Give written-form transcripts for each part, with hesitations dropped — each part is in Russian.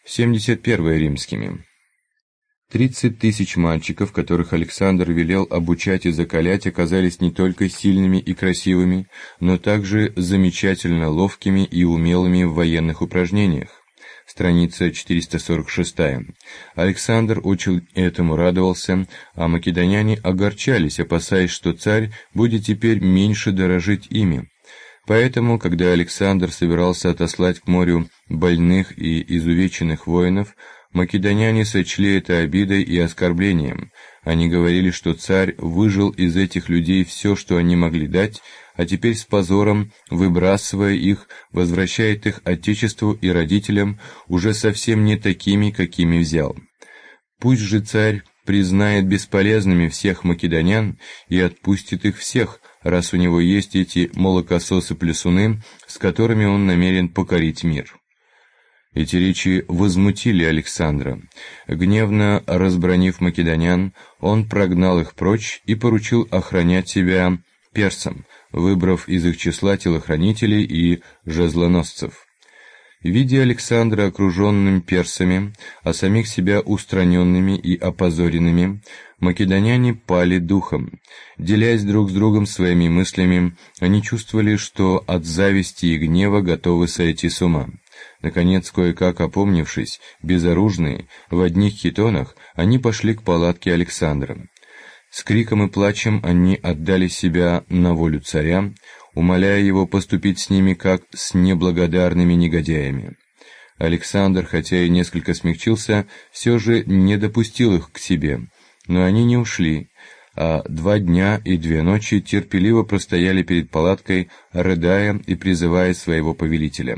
71 римскими. 30 тысяч мальчиков, которых Александр велел обучать и закалять, оказались не только сильными и красивыми, но также замечательно ловкими и умелыми в военных упражнениях. Страница 446. Александр очень этому радовался, а македоняне огорчались, опасаясь, что царь будет теперь меньше дорожить ими. Поэтому, когда Александр собирался отослать к морю больных и изувеченных воинов, македоняне сочли это обидой и оскорблением. Они говорили, что царь выжил из этих людей все, что они могли дать, а теперь с позором, выбрасывая их, возвращает их отечеству и родителям уже совсем не такими, какими взял. Пусть же царь признает бесполезными всех македонян и отпустит их всех, раз у него есть эти молокососы-плясуны, с которыми он намерен покорить мир. Эти речи возмутили Александра. Гневно разбранив македонян, он прогнал их прочь и поручил охранять себя персам, выбрав из их числа телохранителей и жезлоносцев. Видя Александра окруженным персами, а самих себя устраненными и опозоренными, македоняне пали духом. Делясь друг с другом своими мыслями, они чувствовали, что от зависти и гнева готовы сойти с ума. Наконец, кое-как опомнившись, безоружные, в одних хитонах, они пошли к палатке Александра. С криком и плачем они отдали себя на волю царя, умоляя его поступить с ними как с неблагодарными негодяями. Александр, хотя и несколько смягчился, все же не допустил их к себе, но они не ушли, а 2 дня и 2 ночи терпеливо простояли перед палаткой, рыдая и призывая своего повелителя.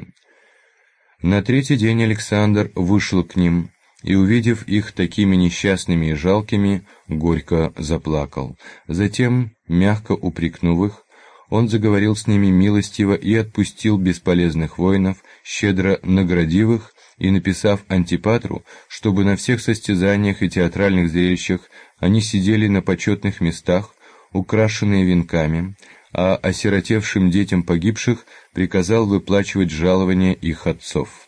На 3-й день Александр вышел к ним и, увидев их такими несчастными и жалкими, горько заплакал. Затем, мягко упрекнув их, он заговорил с ними милостиво и отпустил бесполезных воинов, щедро наградив их и написав Антипатру, чтобы на всех состязаниях и театральных зрелищах они сидели на почетных местах, украшенные венками, а осиротевшим детям погибших приказал выплачивать жалования их отцов.